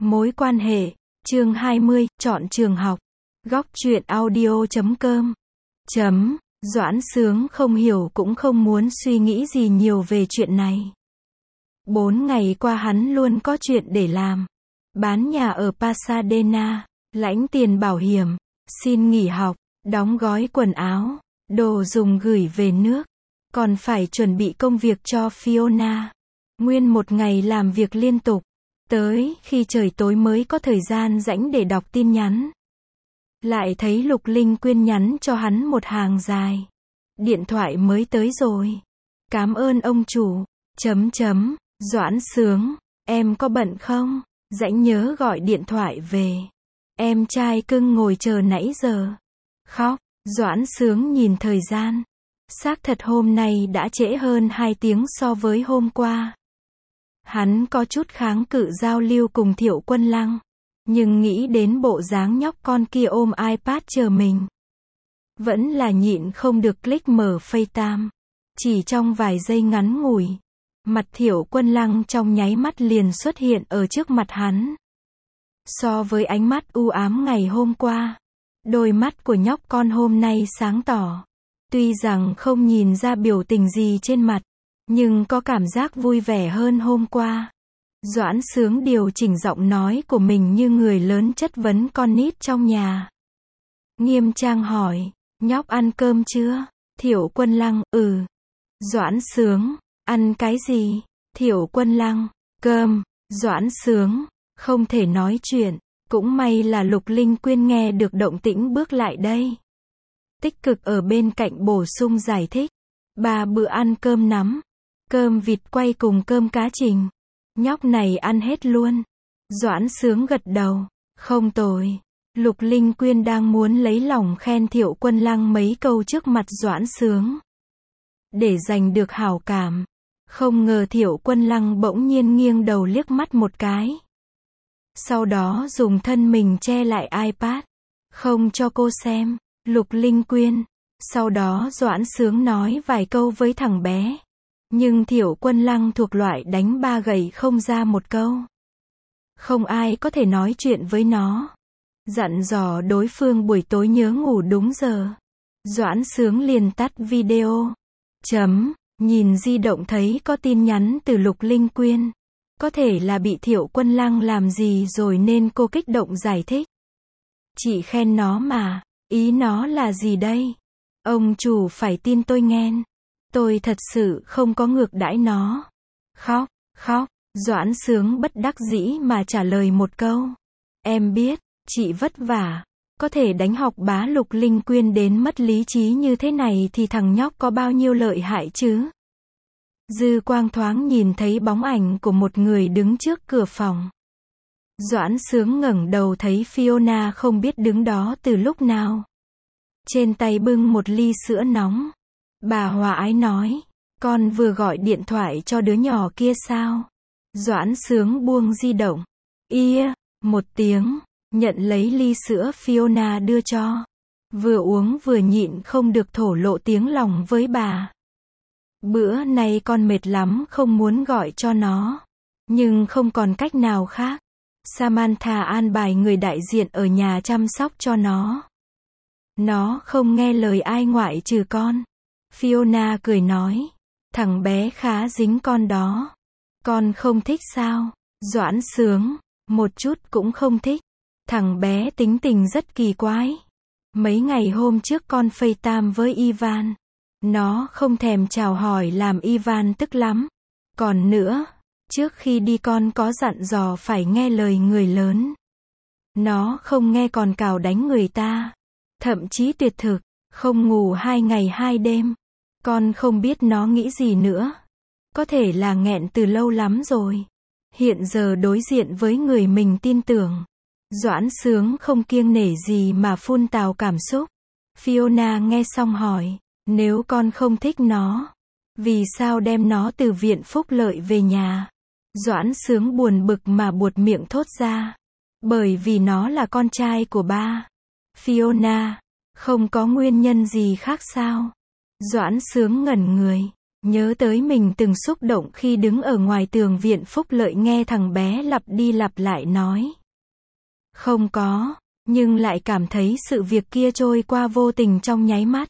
Mối quan hệ, chương 20, chọn trường học. Góc truyện audio.com. Doãn Sướng không hiểu cũng không muốn suy nghĩ gì nhiều về chuyện này. 4 ngày qua hắn luôn có chuyện để làm. Bán nhà ở Pasadena, lãnh tiền bảo hiểm, xin nghỉ học, đóng gói quần áo, đồ dùng gửi về nước. Còn phải chuẩn bị công việc cho Fiona. Nguyên một ngày làm việc liên tục. Tới khi trời tối mới có thời gian rảnh để đọc tin nhắn. Lại thấy Lục Linh Quyên nhắn cho hắn một hàng dài. Điện thoại mới tới rồi. Cảm ơn ông chủ. Doãn Sướng, em có bận không? Rảnh nhớ gọi điện thoại về. Em trai cưng ngồi chờ nãy giờ. Khóc. Doãn Sướng nhìn thời gian. Xác thật hôm nay đã trễ hơn 2 tiếng so với hôm qua. Hắn có chút kháng cự giao lưu cùng Thiệu Quân Lăng. Nhưng nghĩ đến bộ dáng nhóc con kia ôm iPad chờ mình. Vẫn là nhịn không được click mở FaceTime. Chỉ trong vài giây ngắn ngủi. Mặt Thiệu Quân Lăng trong nháy mắt liền xuất hiện ở trước mặt hắn. So với ánh mắt u ám ngày hôm qua. Đôi mắt của nhóc con hôm nay sáng tỏ. Tuy rằng không nhìn ra biểu tình gì trên mặt. Nhưng có cảm giác vui vẻ hơn hôm qua. Doãn Sướng điều chỉnh giọng nói của mình như người lớn chất vấn con nít trong nhà. Nghiêm trang hỏi, nhóc ăn cơm chưa? Thiệu Quân Lăng, Doãn Sướng, ăn cái gì? Thiệu Quân Lăng, cơm. Doãn Sướng, không thể nói chuyện. Cũng may là Lục Linh Quyên nghe được động tĩnh bước lại đây. Tích cực ở bên cạnh bổ sung giải thích. 3 bữa ăn cơm nắm. Cơm vịt quay cùng cơm cá trình. Nhóc này ăn hết luôn. Doãn Sướng gật đầu. Không tồi. Lục Linh Quyên đang muốn lấy lòng khen Thiệu Quân Lăng mấy câu trước mặt Doãn Sướng. Để giành được hảo cảm. Không ngờ Thiệu Quân Lăng bỗng nhiên nghiêng đầu liếc mắt một cái. Sau đó dùng thân mình che lại iPad. Không cho cô xem. Lục Linh Quyên. Sau đó Doãn Sướng nói vài câu với thằng bé. Nhưng Thiệu Quân Lăng thuộc loại đánh 3 gậy không ra một câu. Không ai có thể nói chuyện với nó. Dặn dò đối phương buổi tối nhớ ngủ đúng giờ. Doãn Sướng liền tắt video. Nhìn di động thấy có tin nhắn từ Lục Linh Quyên. Có thể là bị Thiệu Quân Lăng làm gì rồi nên cô kích động giải thích. Chị khen nó mà, ý nó là gì đây? Ông chủ phải tin tôi nghen. Tôi thật sự không có ngược đãi nó. Khóc. Doãn Sướng bất đắc dĩ mà trả lời một câu. Em biết, chị vất vả. Có thể đánh học bá Lục Linh Quyên đến mất lý trí như thế này thì thằng nhóc có bao nhiêu lợi hại chứ? Dư quang thoáng nhìn thấy bóng ảnh của một người đứng trước cửa phòng. Doãn Sướng ngẩng đầu thấy Fiona không biết đứng đó từ lúc nào. Trên tay bưng một ly sữa nóng. Bà hòa ái nói, con vừa gọi điện thoại cho đứa nhỏ kia sao? Doãn Sướng buông di động. Một tiếng, nhận lấy ly sữa Fiona đưa cho. Vừa uống vừa nhịn không được thổ lộ tiếng lòng với bà. Bữa nay con mệt lắm không muốn gọi cho nó. Nhưng không còn cách nào khác. Samantha an bài người đại diện ở nhà chăm sóc cho nó. Nó không nghe lời ai ngoại trừ con. Fiona cười nói. Thằng bé khá dính con đó. Con không thích sao? Doãn Sướng. Một chút cũng không thích. Thằng bé tính tình rất kỳ quái. Mấy ngày hôm trước con FaceTime với Ivan. Nó không thèm chào hỏi làm Ivan tức lắm. Còn nữa, trước khi đi con có dặn dò phải nghe lời người lớn. Nó không nghe còn cào đánh người ta. Thậm chí tuyệt thực, không ngủ 2 ngày 2 đêm. Con không biết nó nghĩ gì nữa. Có thể là nghẹn từ lâu lắm rồi. Hiện giờ đối diện với người mình tin tưởng. Doãn Sướng không kiêng nể gì mà phun tào cảm xúc. Fiona nghe xong hỏi, nếu con không thích nó, vì sao đem nó từ viện phúc lợi về nhà? Doãn Sướng buồn bực mà buột miệng thốt ra. Bởi vì nó là con trai của ba. Fiona, không có nguyên nhân gì khác sao? Doãn Sướng ngẩn người. Nhớ tới mình từng xúc động khi đứng ở ngoài tường viện phúc lợi nghe thằng bé lặp đi lặp lại nói. Không có, nhưng lại cảm thấy sự việc kia trôi qua vô tình trong nháy mắt.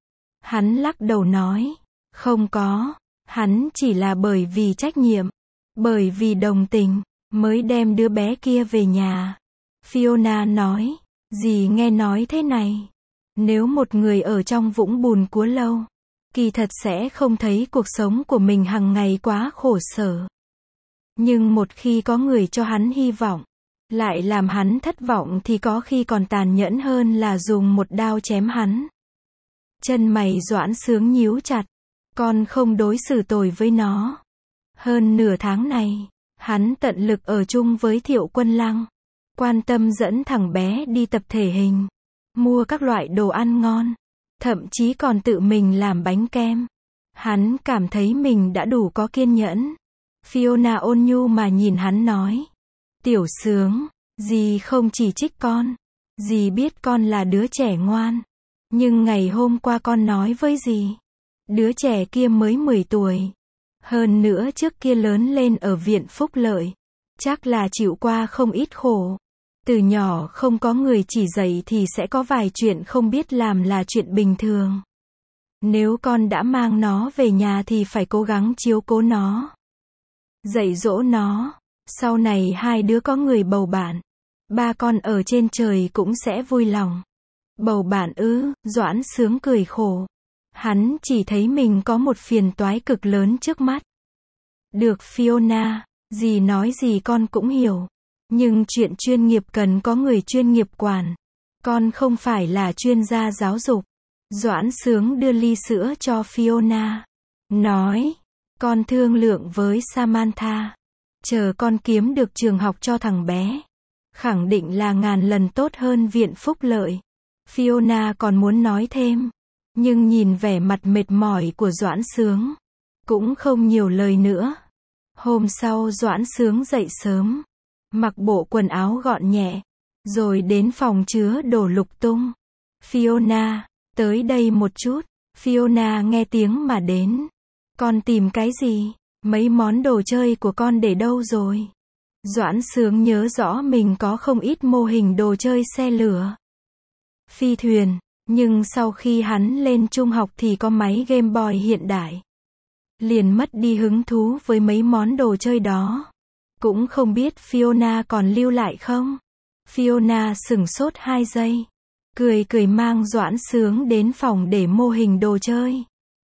Hắn lắc đầu nói, không có, hắn chỉ là bởi vì trách nhiệm, bởi vì đồng tình, mới đem đứa bé kia về nhà. Fiona nói, dì nghe nói thế này. Nếu một người ở trong vũng bùn quá lâu, kỳ thật sẽ không thấy cuộc sống của mình hàng ngày quá khổ sở. Nhưng một khi có người cho hắn hy vọng, lại làm hắn thất vọng thì có khi còn tàn nhẫn hơn là dùng một đao chém hắn. Chân mày Doãn Sướng nhíu chặt, con không đối xử tồi với nó. Hơn nửa tháng này, hắn tận lực ở chung với Thiệu Quân Lăng, quan tâm dẫn thằng bé đi tập thể hình, mua các loại đồ ăn ngon, thậm chí còn tự mình làm bánh kem. Hắn cảm thấy mình đã đủ có kiên nhẫn. Fiona ôn nhu mà nhìn hắn nói, Tiểu Sướng, dì không chỉ trích con, dì biết con là đứa trẻ ngoan, nhưng ngày hôm qua con nói với dì, đứa trẻ kia mới 10 tuổi, hơn nữa trước kia lớn lên ở viện phúc lợi, chắc là chịu qua không ít khổ. Từ nhỏ không có người chỉ dạy thì sẽ có vài chuyện không biết làm là chuyện bình thường. Nếu con đã mang nó về nhà thì phải cố gắng chiếu cố nó, dạy dỗ nó. Sau này hai đứa có người bầu bạn, ba con ở trên trời cũng sẽ vui lòng. Bầu bạn ư? Doãn Sướng cười khổ. Hắn chỉ thấy mình có một phiền toái cực lớn trước mắt. Được Fiona, dì nói gì con cũng hiểu. Nhưng chuyện chuyên nghiệp cần có người chuyên nghiệp quản. Con không phải là chuyên gia giáo dục. Doãn Sướng đưa ly sữa cho Fiona. Nói, con thương lượng với Samantha. Chờ con kiếm được trường học cho thằng bé, khẳng định là ngàn lần tốt hơn viện phúc lợi. Fiona còn muốn nói thêm, nhưng nhìn vẻ mặt mệt mỏi của Doãn Sướng, cũng không nhiều lời nữa. Hôm sau Doãn Sướng dậy sớm, mặc bộ quần áo gọn nhẹ, rồi đến phòng chứa đồ lục tung. Fiona, tới đây một chút. Fiona nghe tiếng mà đến. Con tìm cái gì? Mấy món đồ chơi của con để đâu rồi? Doãn Sướng nhớ rõ mình có không ít mô hình đồ chơi xe lửa, phi thuyền, nhưng sau khi hắn lên trung học thì có máy Game Boy hiện đại. Liền mất đi hứng thú với mấy món đồ chơi đó. Cũng không biết Fiona còn lưu lại không? Fiona sửng sốt 2 giây. Cười cười mang Doãn Sướng đến phòng để mô hình đồ chơi.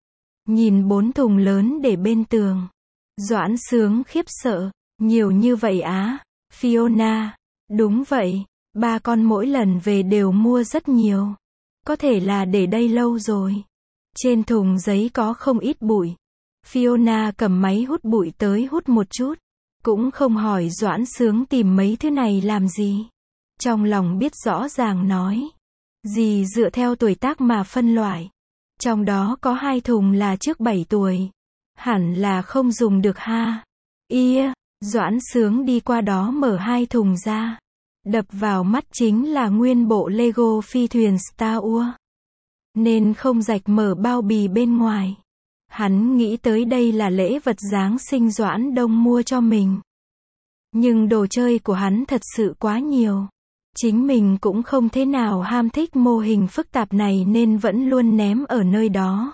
Nhìn 4 thùng lớn để bên tường. Doãn Sướng khiếp sợ. Nhiều như vậy á? Fiona. Đúng vậy. Ba con mỗi lần về đều mua rất nhiều. Có thể là để đây lâu rồi. Trên thùng giấy có không ít bụi. Fiona cầm máy hút bụi tới hút một chút. Cũng không hỏi Doãn Sướng tìm mấy thứ này làm gì. Trong lòng biết rõ ràng nói. Dì dựa theo tuổi tác mà phân loại. Trong đó có 2 thùng là trước 7 tuổi. Hẳn là không dùng được ha. Doãn Sướng đi qua đó mở 2 thùng ra. Đập vào mắt chính là nguyên bộ Lego phi thuyền Star Wars. Nên không rạch mở bao bì bên ngoài. Hắn nghĩ tới đây là lễ vật Giáng sinh Doãn Đông mua cho mình. Nhưng đồ chơi của hắn thật sự quá nhiều. Chính mình cũng không thế nào ham thích mô hình phức tạp này nên vẫn luôn ném ở nơi đó.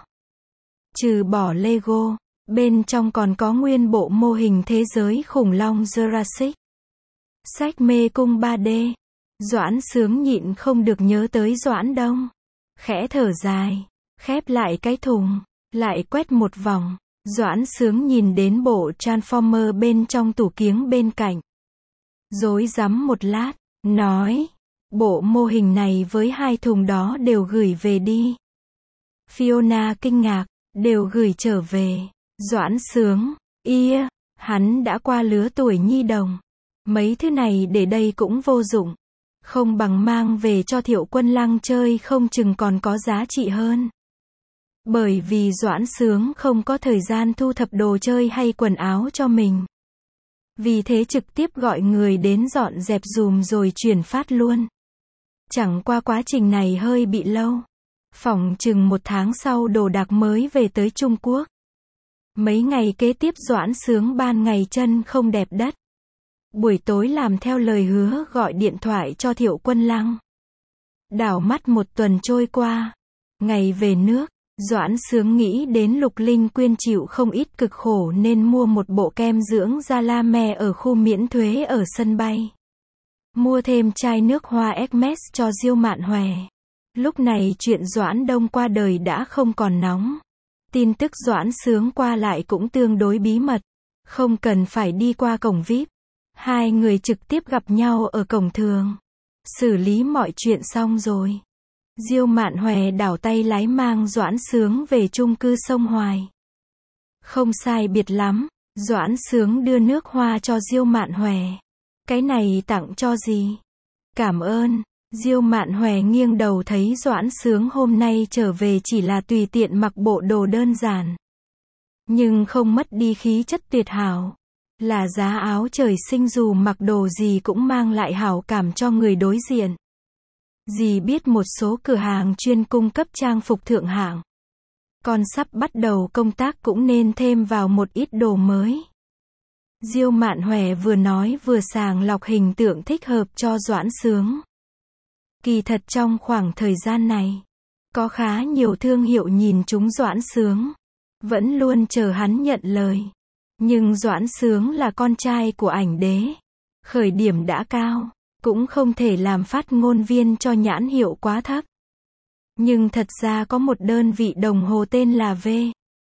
Trừ bỏ Lego, bên trong còn có nguyên bộ mô hình thế giới khủng long Jurassic. Sách mê cung 3D. Doãn Sướng nhịn không được nhớ tới Doãn Đông. Khẽ thở dài, khép lại cái thùng, lại quét một vòng. Doãn Sướng nhìn đến bộ Transformer bên trong tủ kiếng bên cạnh. Rối rắm một lát, nói, bộ mô hình này với 2 thùng đó đều gửi về đi. Fiona kinh ngạc, đều gửi trở về. Doãn Sướng, hắn đã qua lứa tuổi nhi đồng. Mấy thứ này để đây cũng vô dụng. Không bằng mang về cho Thiệu Quân Lăng chơi không chừng còn có giá trị hơn. Bởi vì Doãn Sướng không có thời gian thu thập đồ chơi hay quần áo cho mình. Vì thế trực tiếp gọi người đến dọn dẹp dùm rồi chuyển phát luôn. Chẳng qua quá trình này hơi bị lâu. Phỏng chừng 1 tháng sau đồ đạc mới về tới Trung Quốc. Mấy ngày kế tiếp Doãn Sướng ban ngày chân không đẹp đất. Buổi tối làm theo lời hứa gọi điện thoại cho Thiệu Quân Lăng. Đảo mắt một tuần trôi qua. Ngày về nước, Doãn Sướng nghĩ đến Lục Linh Quyên chịu không ít cực khổ nên mua một bộ kem dưỡng da La Me ở khu miễn thuế ở sân bay. Mua thêm chai nước hoa Hermes cho Diêu Mạn Hòe. Lúc này chuyện Doãn Đông qua đời đã không còn nóng. Tin tức Doãn Sướng qua lại cũng tương đối bí mật. Không cần phải đi qua cổng VIP. Hai người trực tiếp gặp nhau ở cổng thường. Xử lý mọi chuyện xong rồi. Diêu Mạn Hòe đảo tay lái mang Doãn Sướng về chung cư Sông Hoài. Không sai biệt lắm, Doãn Sướng đưa nước hoa cho Diêu Mạn Hòe. Cái này tặng cho gì? Cảm ơn. Diêu Mạn Hòe nghiêng đầu thấy Doãn Sướng hôm nay trở về chỉ là tùy tiện mặc bộ đồ đơn giản. Nhưng không mất đi khí chất tuyệt hảo. Là giá áo trời sinh dù mặc đồ gì cũng mang lại hảo cảm cho người đối diện. Dì biết một số cửa hàng chuyên cung cấp trang phục thượng hạng. Con sắp bắt đầu công tác cũng nên thêm vào một ít đồ mới. Diêu Mạn Hòe vừa nói vừa sàng lọc hình tượng thích hợp cho Doãn Sướng. Kỳ thật trong khoảng thời gian này, có khá nhiều thương hiệu nhìn trúng Doãn Sướng. Vẫn luôn chờ hắn nhận lời. Nhưng Doãn Sướng là con trai của ảnh đế. Khởi điểm đã cao. Cũng không thể làm phát ngôn viên cho nhãn hiệu quá thấp. Nhưng thật ra có một đơn vị đồng hồ tên là V.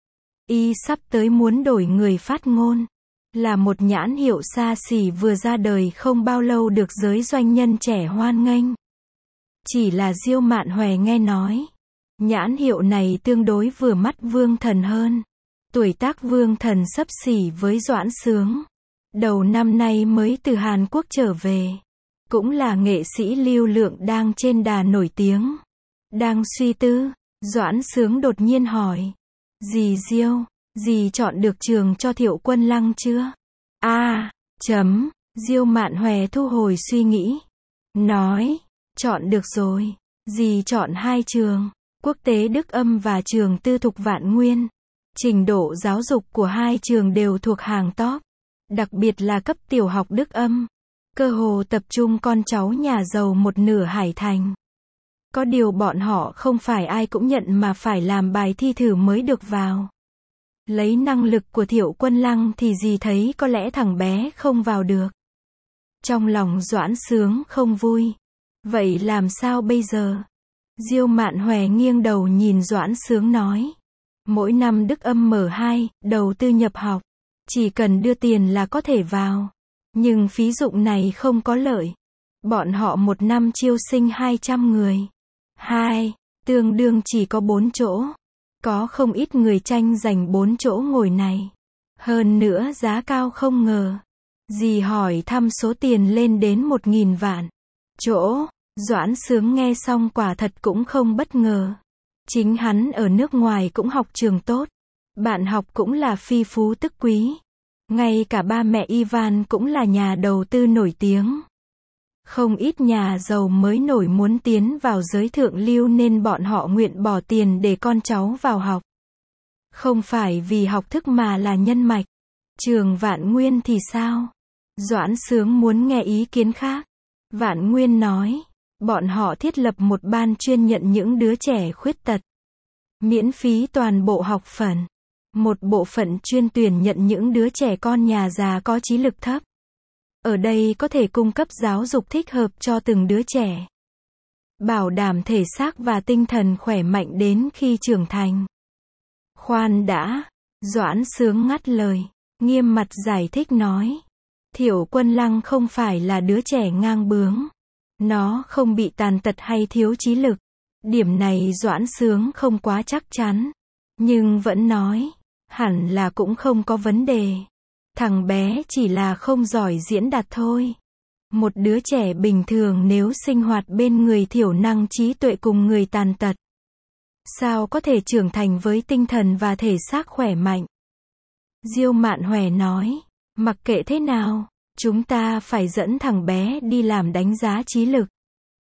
Y sắp tới muốn đổi người phát ngôn. Là một nhãn hiệu xa xỉ vừa ra đời không bao lâu được giới doanh nhân trẻ hoan nghênh. Chỉ là Diêu Mạn Hòe nghe nói. Nhãn hiệu này tương đối vừa mắt Vương Thần hơn. Tuổi tác Vương Thần xấp xỉ với Doãn Sướng. Đầu năm nay mới từ Hàn Quốc trở về. Cũng là nghệ sĩ lưu lượng đang trên đà nổi tiếng. Đang suy tư, Doãn Sướng đột nhiên hỏi. Dì Diêu, dì chọn được trường cho Thiệu Quân Lăng chưa? Diêu Mạn Hòe thu hồi suy nghĩ. Nói, chọn được rồi. Dì chọn 2 trường, quốc tế Đức Âm và trường tư thục Vạn Nguyên. Trình độ giáo dục của 2 trường đều thuộc hàng top. Đặc biệt là cấp tiểu học Đức Âm. Cơ hồ tập trung con cháu nhà giàu một nửa Hải Thành. Có điều bọn họ không phải ai cũng nhận mà phải làm bài thi thử mới được vào. Lấy năng lực của Thiệu Quân Lăng thì dì thấy có lẽ thằng bé không vào được. Trong lòng Doãn Sướng không vui. Vậy làm sao bây giờ? Diêu Mạn Hòe nghiêng đầu nhìn Doãn Sướng nói. Mỗi năm Đức Âm mở 2, đầu tư nhập học. Chỉ cần đưa tiền là có thể vào. Nhưng phí dụng này không có lợi. Bọn họ một năm chiêu sinh 200 người. 2, tương đương chỉ có 4 chỗ. Có không ít người tranh giành 4 chỗ ngồi này. Hơn nữa giá cao không ngờ. Dì hỏi thăm số tiền lên đến 1.000 vạn. Chỗ, Doãn Sướng nghe xong quả thật cũng không bất ngờ. Chính hắn ở nước ngoài cũng học trường tốt. Bạn học cũng là phi phú tức quý. Ngay cả ba mẹ Ivan cũng là nhà đầu tư nổi tiếng. Không ít nhà giàu mới nổi muốn tiến vào giới thượng lưu nên bọn họ nguyện bỏ tiền để con cháu vào học. Không phải vì học thức mà là nhân mạch. Trường Vạn Nguyên thì sao? Doãn Sướng muốn nghe ý kiến khác. Vạn Nguyên nói, bọn họ thiết lập một ban chuyên nhận những đứa trẻ khuyết tật. Miễn phí toàn bộ học phần. Một bộ phận chuyên tuyển nhận những đứa trẻ con nhà già có trí lực thấp. Ở đây có thể cung cấp giáo dục thích hợp cho từng đứa trẻ. Bảo đảm thể xác và tinh thần khỏe mạnh đến khi trưởng thành. Khoan đã, Doãn Sướng ngắt lời, nghiêm mặt giải thích nói. Thiệu Quân Lăng không phải là đứa trẻ ngang bướng. Nó không bị tàn tật hay thiếu trí lực. Điểm này Doãn Sướng không quá chắc chắn. Nhưng vẫn nói, hẳn là cũng không có vấn đề. Thằng bé chỉ là không giỏi diễn đạt thôi. Một đứa trẻ bình thường nếu sinh hoạt bên người thiểu năng trí tuệ cùng người tàn tật, sao có thể trưởng thành với tinh thần và thể xác khỏe mạnh? Diêu Mạn Hòe nói, mặc kệ thế nào, chúng ta phải dẫn thằng bé đi làm đánh giá trí lực.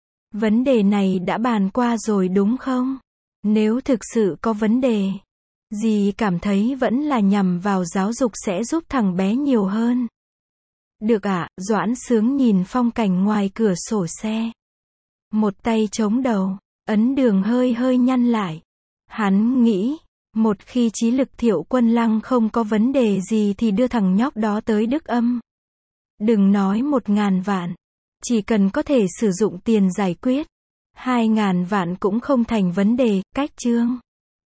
Vấn đề này đã bàn qua rồi đúng không? Nếu thực sự có vấn đề, Dì cảm thấy vẫn là nhằm vào giáo dục sẽ giúp thằng bé nhiều hơn. Được ạ, Doãn Sướng nhìn phong cảnh ngoài cửa sổ xe. Một tay chống đầu, ấn đường hơi hơi nhăn lại. Hắn nghĩ, một khi trí lực Thiệu Quân Lăng không có vấn đề gì thì đưa thằng nhóc đó tới Đức Âm. Đừng nói 1.000 vạn. Chỉ cần có thể sử dụng tiền giải quyết. 2.000 vạn cũng không thành vấn đề, cách chương.